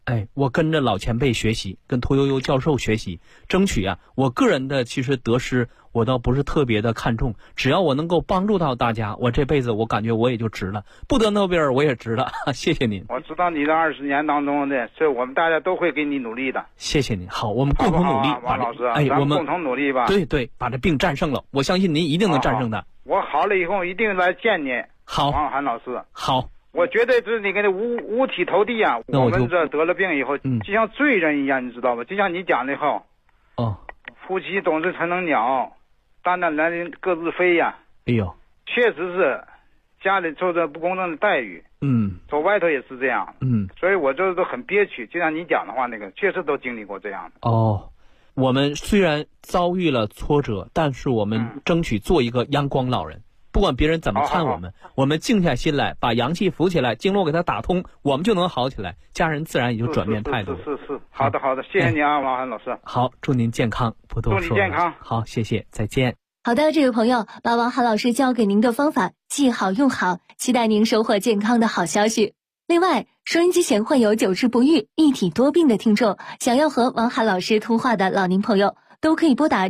我跟着老前辈学习，跟屠呦呦教授学习，争取啊，我个人的其实得失我倒不是特别的看重，只要我能够帮助到大家，我这辈子我感觉我也就值了，不得诺贝尔我也值了。谢谢您。 我知道你的20年当中的，所以我们大家都会给你努力的。 谢谢您。好，我们共同努力， 王老师， 我们共同努力吧。 对，把这病战胜了，我相信您一定能战胜的。 我好了以后一定来见你。 好， 王涵老师。 好。 我绝对是你给他五体投地啊！我们这得了病以后，就像罪人一样，你知道吧？就像你讲的哈，夫妻懂事成能鸟，大难来临各自飞呀。 哎呦， 确实是家里受着不公正的待遇，走外头也是这样，所以我这都很憋屈。就像你讲的话，那个确实都经历过这样的。 我们虽然遭遇了挫折，但是我们争取做一个阳光老人。不管别人怎么看我们，我们静下心来，把阳气扶起来，经络给它打通，我们就能好起来。家人自然也就转变态度。 是，好的，谢谢你啊，王涵老师。 好，祝您健康，不多说。 祝你健康。 好，谢谢，再见。 好的，这位朋友，把王涵老师教给您的方法记好用好，期待您收获健康的好消息。另外，收音机前患有久治不愈、一体多病的听众，想要和王涵老师通话的老年朋友，都可以拨打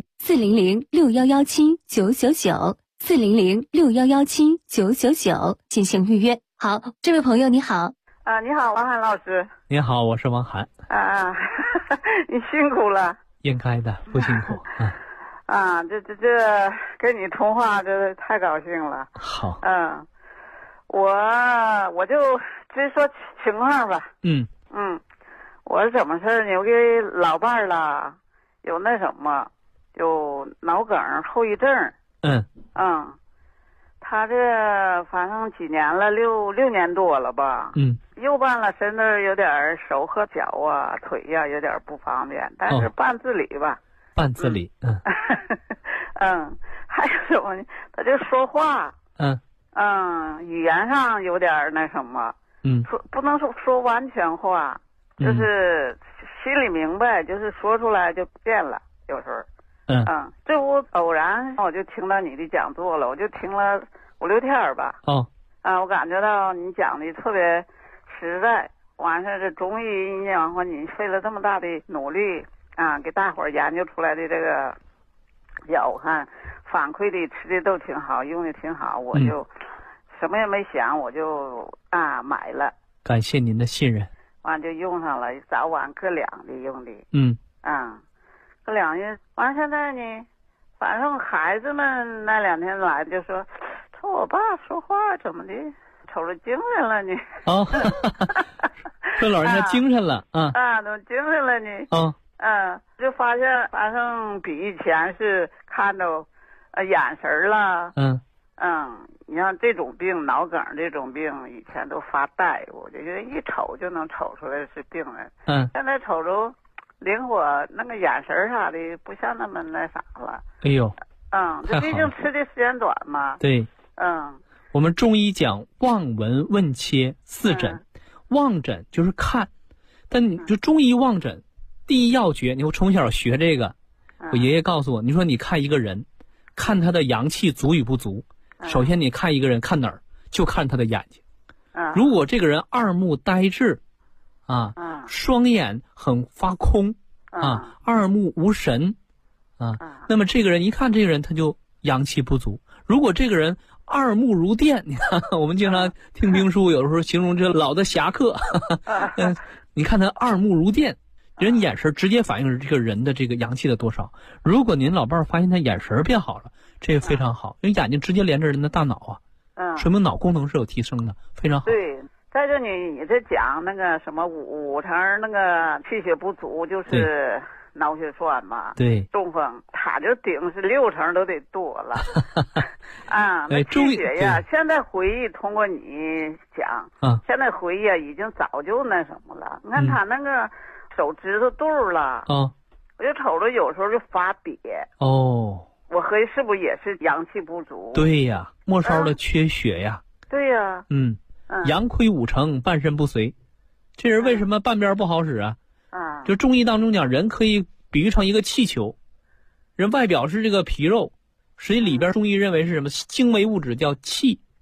400-6117-999。400-6117-999进行预约。好，这位朋友你好。 你好，王涵老师。 你好，我是王涵。 你辛苦了。 应该的，不辛苦。 这跟你通话，这太高兴了。 好。 我就直说情况吧。我是怎么事呢？我给老伴儿了，有那什么，有脑梗后遗症。他这反正几年了，六年多了吧。右半拉身子有点手和脚啊、腿呀有点不方便，但是半自理吧。 半自理。 还有什么呢？他就说话。语言上有点那什么。说不能说完全话，就是心里明白，就是说出来就变了，有时候。这不偶然我就听到你的讲座了，我就听了5、6天吧。我感觉到你讲的特别实在，完事这中医然后你费了这么大的努力给大伙儿研究出来的这个药，我看反馈的吃的都挺好，用的挺好，我就什么也没想，我就买了。 感谢您的信任。 完就用上了，早晚各2的用的。这2月完，现在呢，反正孩子们那2天来就说我爸说话怎么的，瞅着精神了呢。 说老人家精神了都精神了呢。就发现反正比以前是看到眼神了。你像这种病，脑梗这种病，以前都发呆，我就觉得一瞅就能瞅出来是病人。现在瞅着灵活，那个眼神啥的不像那么那啥了。 哎呦， 这毕竟吃的时间短嘛。 对，我们中医讲望闻问切4诊，望诊就是看，但你就中医望诊，第一要诀，我从小学这个，我爷爷告诉我，你说你看一个人，看他的阳气足与不足，首先你看一个人看哪儿，就看他的眼睛。如果这个人2目呆滞，双眼很发空，2目无神那么这个人一看这个人他就阳气不足。如果这个人2目如电，你看我们经常听兵书，有时候形容这老的侠客你看他2目如电，人眼神直接反映这个人的这个阳气的多少。如果您老伴儿发现他眼神变好了，这个非常好，因为眼睛直接连着人的大脑说明脑功能是有提升的，非常好。 对，再就你这讲那个什么5成那个气血不足，就是脑血栓嘛。 对， 中风他就顶是6成都得多了。那气血呀，现在回忆通过你讲，现在回忆已经早就那什么了。你看他那个手指头肚了，我就瞅着有时候就发瘪。我合计是不是也是阳气不足？ 对呀，末梢的缺血呀。 对呀。 阳亏5成，半身不遂。这人为什么半边不好使啊？就中医当中讲，人可以比喻成一个气球，人外表是这个皮肉，实际里边中医认为是什么？精微物质叫气，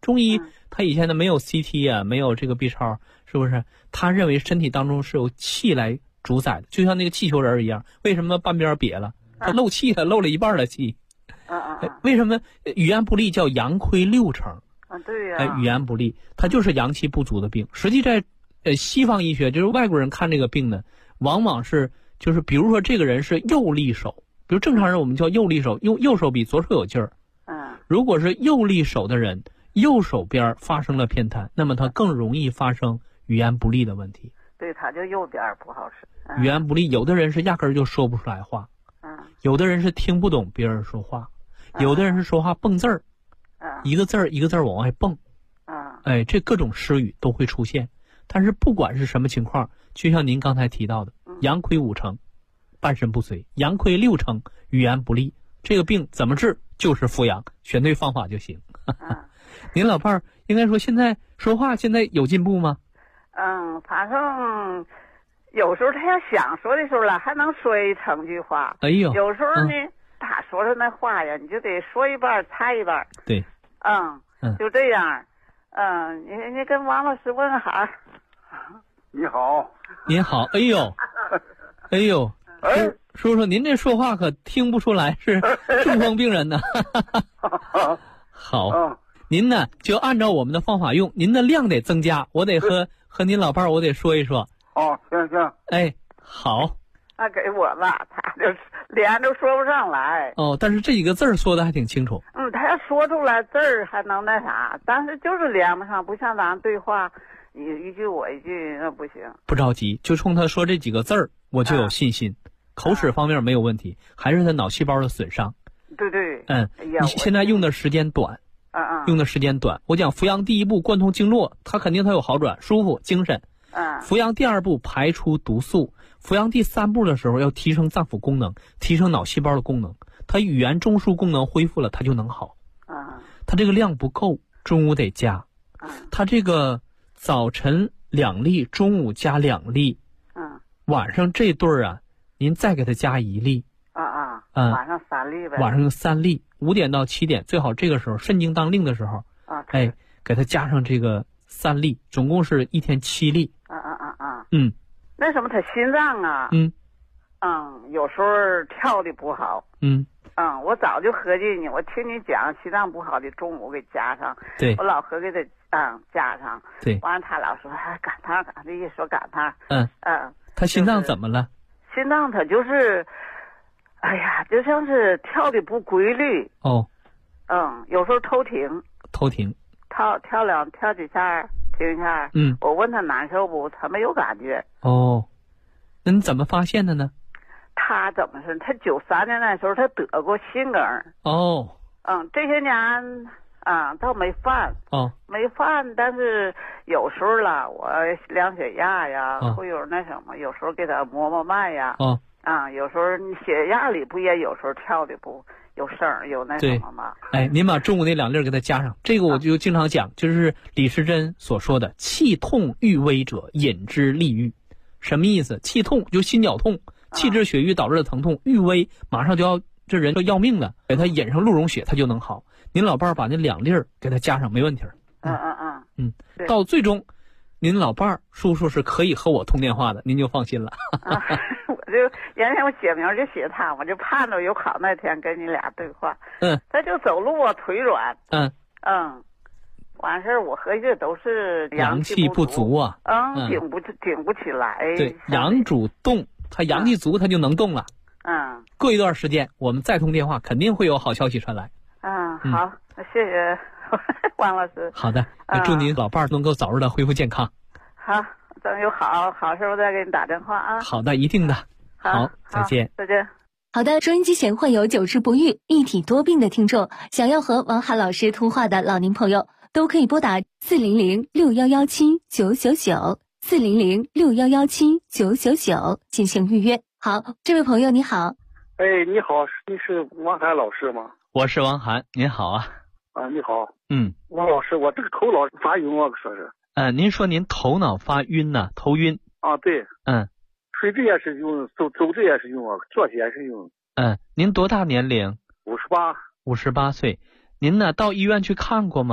中医他以前的没有 CT 啊，没有这个 B 超，是不是？他认为身体当中是由气来主宰的，就像那个气球人一样。为什么半边瘪了？他漏气了，漏了一半的气。为什么语言不利叫阳亏六成？ 对呀。 语言不利，它就是阳气不足的病。实际在西方医学，就是外国人看这个病呢，往往是就是比如说这个人是右利手，比如正常人我们叫右利手，用右手比左手有劲儿。如果是右利手的人，右手边发生了偏瘫，那么他更容易发生语言不利的问题。 对，他就右边不好使。 语言不利，有的人是压根儿就说不出来话。有的人是听不懂别人说话。有的人是说话蹦字儿，一个字儿一个字儿往外蹦，这各种失语都会出现。但是不管是什么情况，就像您刚才提到的，阳亏5成，半身不遂；阳亏6成，语言不利。这个病怎么治？就是扶阳，选对方法就行。您老伴儿应该说现在说话现在有进步吗？ 反正有时候他要想说的时候了，还能说一成句话。 哎呦， 有时候呢。他说的那话呀，你就得说一半猜一半。 对， 就这样。你跟王老师问个好。 你好。 您好，哎呦，叔叔，您这说话可听不出来是中风病人呢。好，您呢就按照我们的方法用，您的量得增加，我得和您老伴儿我得说一说。 行。 哎，好。 那给我吧，他就连都说不上来。 但是这几个字儿说的还挺清楚。 他要说出来字儿还能那啥，但是就是连不上，不像咱对话，一句我一句那不行。 不着急，就冲他说这几个字儿，我就有信心。口齿方面没有问题，还是他脑细胞的损伤。 对。 你现在用的时间短。用的时间短。我讲扶阳第一步贯通经络，他肯定他有好转，舒服，精神。扶阳第2步排出毒素。扶阳第3步的时候要提升脏腑功能，提升脑细胞的功能，他语言中枢功能恢复了，他就能好。他这个量不够，中午得加。他这个早晨2粒，中午加2粒。晚上这对儿啊，您再给他加1粒。 晚上3粒呗。 晚上3粒，5点到7点，最好这个时候肾经当令的时候。给他加上这个3粒，总共是1天7粒。 那什么，他心脏啊，有时候跳的不好。我早就合计你，我听你讲心脏不好的，中午给加上。 对， 我老合计他加上。 对， 完了他老说赶趟，这一说赶趟。 他心脏怎么了？ 心脏他就是，哎呀，就像是跳的不规律。有时候偷停。跳几下。听一下，我问他难受不，他没有感觉。 那你怎么发现的呢？ 他怎么是？他93年那时候他得过心梗。这些年倒没犯。没犯，但是有时候了，我量血压呀，会有那什么，有时候给他摸脉呀。有时候你血压里不也有时候跳的不有声有那什么吗？ 您把中午那2粒给他加上，这个我就经常讲，就是李时珍所说的气痛郁微者引之利郁。什么意思？气痛就心绞痛，气滞血瘀导致的疼痛，郁微马上就要这人就要命了，给他引上鹿茸血他就能好。您老伴儿把那2粒给他加上没问题。到最终您老伴儿叔叔是可以和我通电话的，您就放心了。 我就原先我写名就写他，我就盼着有考那天跟你俩对话。他就走路啊腿软。完事儿我合计这都是阳气不足啊。 顶不起来。 对，阳主动，他阳气足他就能动了。过一段时间我们再通电话，肯定会有好消息传来。 好，谢谢王老师。 好的，祝您老伴儿能够早日的恢复健康。 好，等有好时候再给你打电话啊。 好的，一定的。好，再见。 再见。 好的，收音机前患有久治不愈、一体多病的听众，想要和王涵老师通话的老年朋友，都可以拨打400-6117-999，400-6117-999进行预约。好，这位朋友你好。 你好，你是王涵老师吗？ 我是王涵，您好啊。 你好。王老师，我这个头脑发晕啊，说是。 您说您头脑发晕呢？头晕。 对。睡着也是晕，走着也是晕啊，坐下也是晕。 您多大年龄？ 58岁。 您呢到医院去看过吗？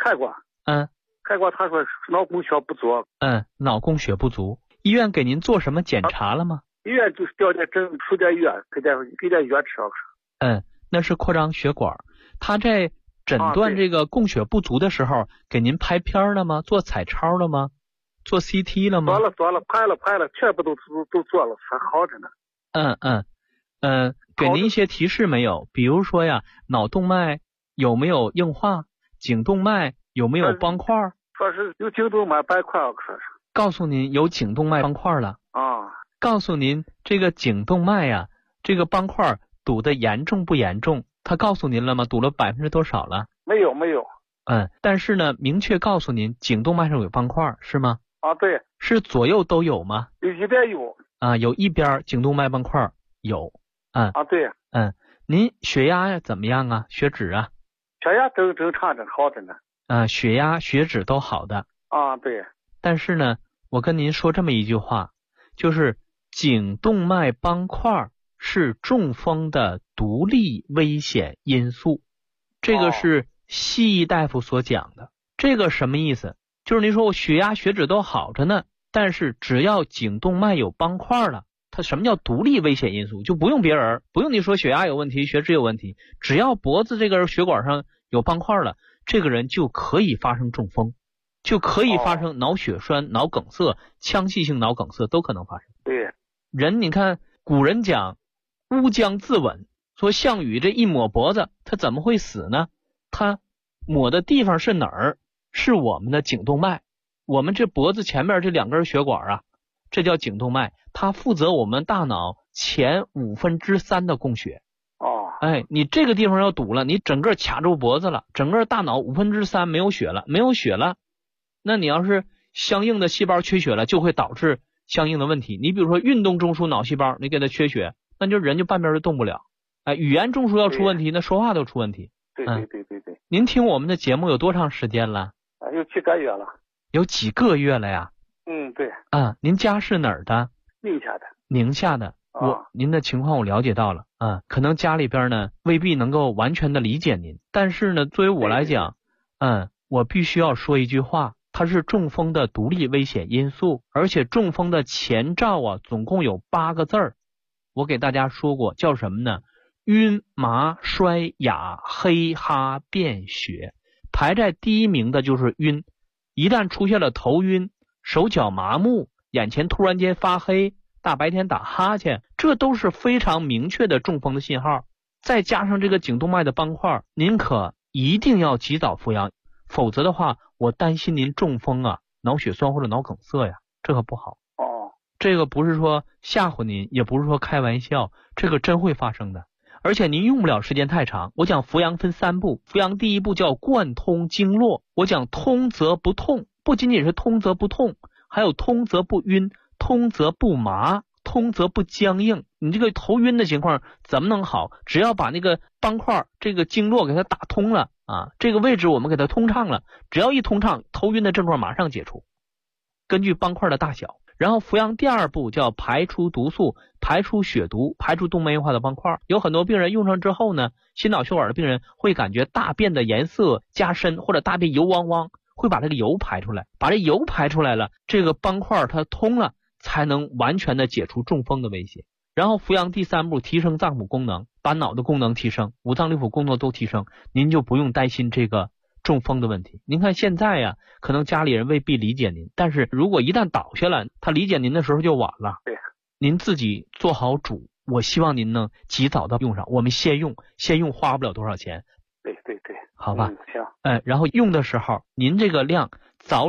看过。看过，他说脑供血不足。 脑供血不足。医院给您做什么检查了吗？ 医院就是调点针，输点药，给点药吃。 那是扩张血管。他在诊断这个供血不足的时候，给您拍片了吗？做彩超了吗？做 CT 了吗？ 做了，拍了，全部都做了，还好着呢。 给您一些提示没有？比如说呀，脑动脉有没有硬化？颈动脉有没有斑块？ 说是有颈动脉斑块，说是。 告诉您有颈动脉斑块了。告诉您这个颈动脉呀，这个斑块堵得严重不严重？他告诉您了吗？堵了多少了？ 没有。 但是呢，明确告诉您颈动脉上有斑块，是吗？ 对。 是左右都有吗？ 有一边有。 有一边颈动脉斑块有。 对。 您血压怎么样啊？血脂啊？ 血压正常着，好着呢。 血压、血脂都好的。 对。 但是呢，我跟您说这么一句话，就是颈动脉斑块是中风的独立危险因素，这个是西医大夫所讲的。这个什么意思？就是您说我血压、血脂都好着呢，但是只要颈动脉有斑块了，它什么叫独立危险因素？就不用别人，不用你说血压有问题、血脂有问题，只要脖子这根血管上有斑块了，这个人就可以发生中风，就可以发生脑血栓、脑梗塞、腔隙性脑梗塞都可能发生。 对。 人你看古人讲乌江自刎，说项羽这一抹脖子，他怎么会死呢？他抹的地方是哪儿？是我们的颈动脉。我们这脖子前面这两根血管啊，这叫颈动脉，它负责我们大脑前3/5的供血。你这个地方要堵了，你整个卡住脖子了，整个大脑3/5没有血了，那你要是相应的细胞缺血了，就会导致相应的问题。你比如说运动中枢脑细胞，你给它缺血，那就人就半边就动不了。语言中枢要出问题，那说话都出问题。 对。 您听我们的节目有多长时间了？ 有几个月了。 有几个月了呀？ 对。 您家是哪儿的？宁夏的。您的情况我了解到了。可能家里边呢未必能够完全的理解您，但是呢，作为我来讲，我必须要说一句话，它是中风的独立危险因素，而且中风的前兆啊，总共有8个字儿。我给大家说过，叫什么呢？晕、麻、衰、哑、黑、哈、便、血。排在第一名的就是晕，一旦出现了头晕、手脚麻木、眼前突然间发黑、大白天打哈欠，这都是非常明确的中风的信号。再加上这个颈动脉的斑块，您可一定要及早服药，否则的话，我担心您中风啊，脑血栓或者脑梗塞呀，这可不好。这个不是说吓唬您，也不是说开玩笑，这个真会发生的。而且您用不了时间太长。我讲扶阳分3步，扶阳第一步叫贯通经络，我讲通则不痛，不仅仅是通则不痛，还有通则不晕，通则不麻，通则不僵硬。你这个头晕的情况怎么能好？只要把那个斑块这个经络给它打通了这个位置我们给它通畅了，只要一通畅，头晕的症状马上解除。根据斑块的大小。然后扶阳第2步叫排出毒素，排出血毒，排出动脉硬化的斑块。有很多病人用上之后呢，心脑血管的病人会感觉大便的颜色加深，或者大便油汪汪，会把这个油排出来。把这油排出来了，这个斑块它通了，才能完全的解除中风的威胁。然后扶阳第3步提升脏腑功能，把脑的功能提升，五脏六腑功能都提升，您就不用担心这个中风的问题。您看现在呀，可能家里人未必理解您，但是如果一旦倒下了，他理解您的时候就晚了。 对， 您自己做好主，我希望您能及早的用上。我们先用花不了多少钱。 对， 好吧。 行。 然后用的时候您这个量早